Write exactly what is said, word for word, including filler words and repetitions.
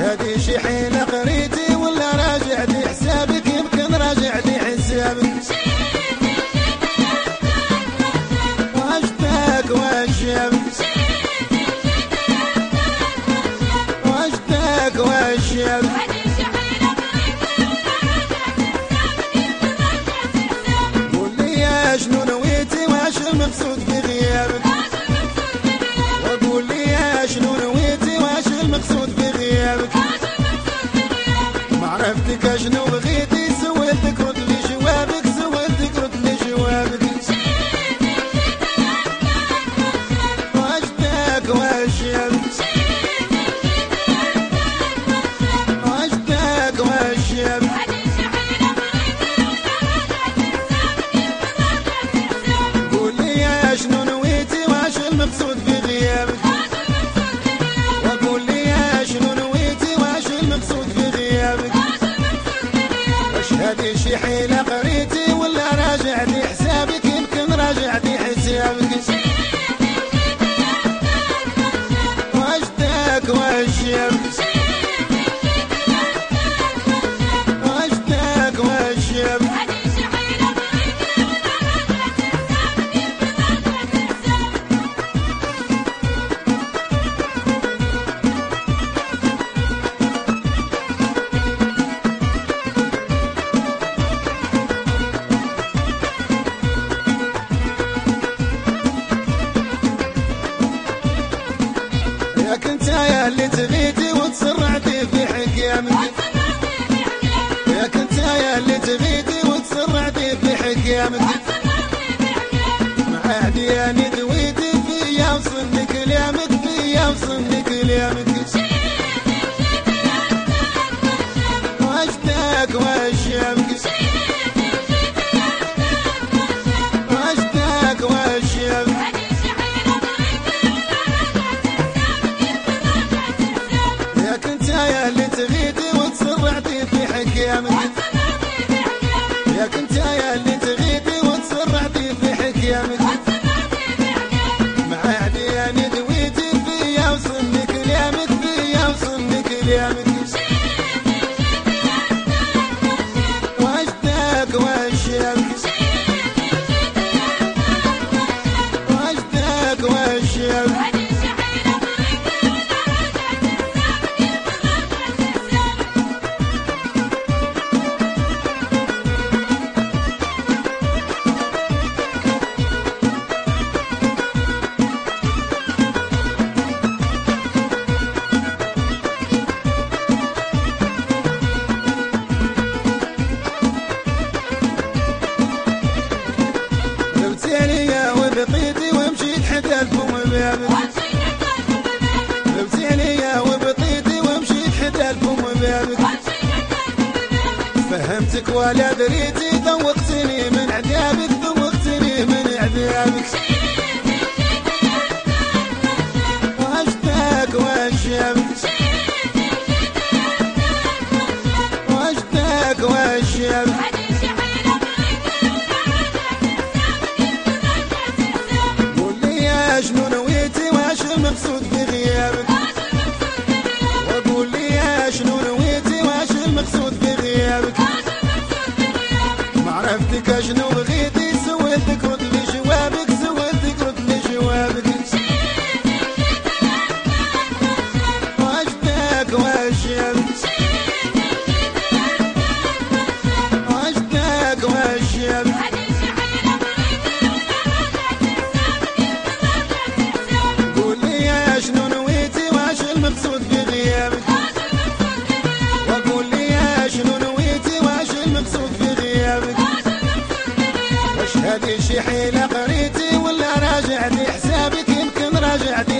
هذه شي حيلة قريتي ولا راجعتي حسابك؟ يمكن راجعتي حسابك. واشتاك واشيابك واشتاك واشيابك. قولي يا شنو نويتي واش المقصود بغيابك؟ وقول لي يا شنو نويتي واش المقصود بغيابك؟ معرفتك اشنو بغيتي سولتك رد لي جوابك، سولتك رد لي جوابك. واشتاك واشيابك واشتاك واشيابك. قول لي يا شنو نويتي واش المقصود بغيابك؟ وقول لي يا شنو نويتي واش المقصود بغيابك؟ واش هذه شي حيلة قريتي ولا راجعتي حسابك؟ يمكن راجعتي حسابك. واشتاك واشيابك واشتاك واشيابك. ياك انت يا اللي تغيتي وتسرعتي في حكيامك. ياك انت يا اللي تغيتي وتسرعتي في حكيامك. مع عدياني دويتي فيا وصلني كلامك، فيا وصلني كلامك. واشتاك واشيابك واشتاك واشيابك. ياك انت يا اللي تغيتي وتسرعتي في حكيامك. ياك انت يا اللي تغيتي وتسرعتي في حكيامك. مع عدياني دويتي فيا وصلني كلامك، فيا وصلني كلامك. واشتاك واشيابك واشتاك واشيابك. وبقيتي ومشيت حتى الفم بابك. جبتيني يا وبقيتي ومشيت حتى الفم بابك. فهمتك ولا دريتي ذوقتني من عذابك، ذوقتني من عذابك. واشتاك واشيابك واشتاك واشيابك. شنو نويتي واش المقصود بغيابك؟ وقول لي يا شنو نويتي واش المقصود بغيابك؟ معرفتك اشنو بغيتي سولتك رد لي جوابك، سولتك رد لي جوابك. واشتاك واشيابك واشتاك واشيابك. شنو نويتي واش المقصود بغيابك؟ وقول لي يا شنو نويتي واش المقصود بغيابك؟ واش هذه شي حيلة قريتي ولا راجعتي حسابك؟ يمكن راجعتي